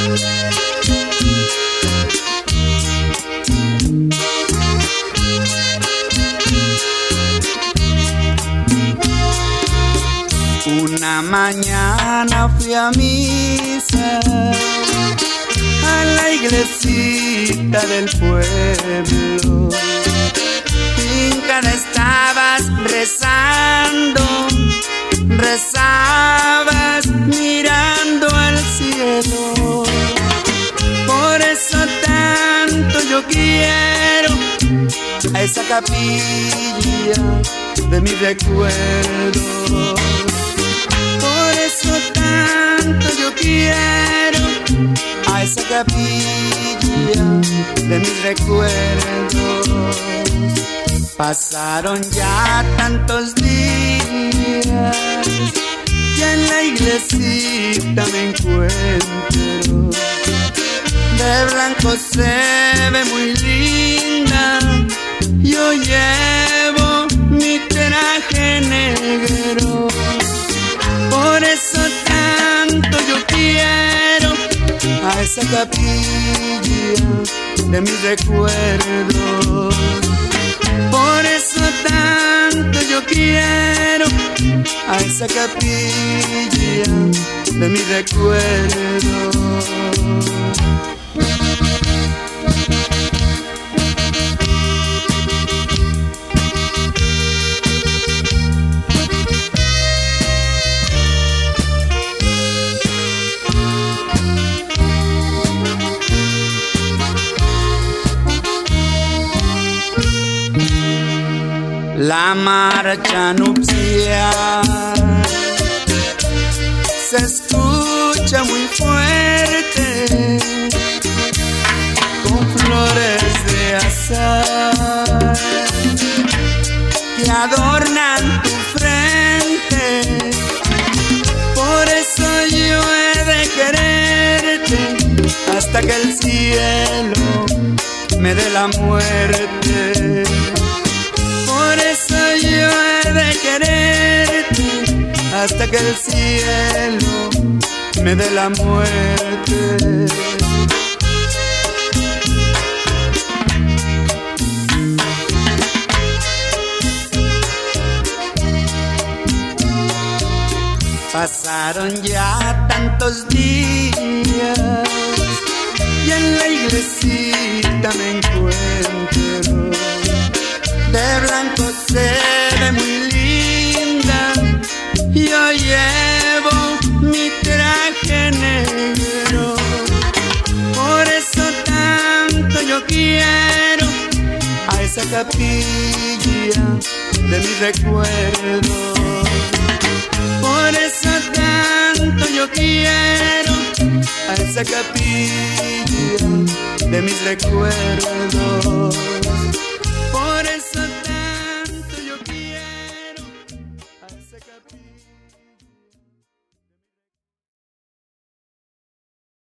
Una mañana fui a misa, a la iglesita del pueblo. Hincada estabas rezando, rezabas mirando al cielo. Por eso tanto yo quiero a esa capilla de mis recuerdos. Por eso tanto yo quiero a esa capilla de mis recuerdos. Pasaron ya tantos días y en la iglesita me encuentro. De blanco se ve muy linda, yo llevo mi traje negro. Por eso tanto yo quiero a esa capilla de mis recuerdos. Por eso tanto yo quiero a esa capilla de mis recuerdos. La marcha nupcial se escucha muy fuerte, con flores de azahar que adornan tu frente. Por eso yo he de quererte hasta que el cielo me dé la muerte. Por eso yo he de quererte hasta que el cielo me dé la muerte. Pasaron ya tantos días y en la iglesita me encuentro. De blanco se ve muy linda, yo llevo mi traje negro. Por eso tanto yo quiero a esa capilla de mis recuerdos. Por eso tanto yo quiero a esa capilla de mis recuerdos.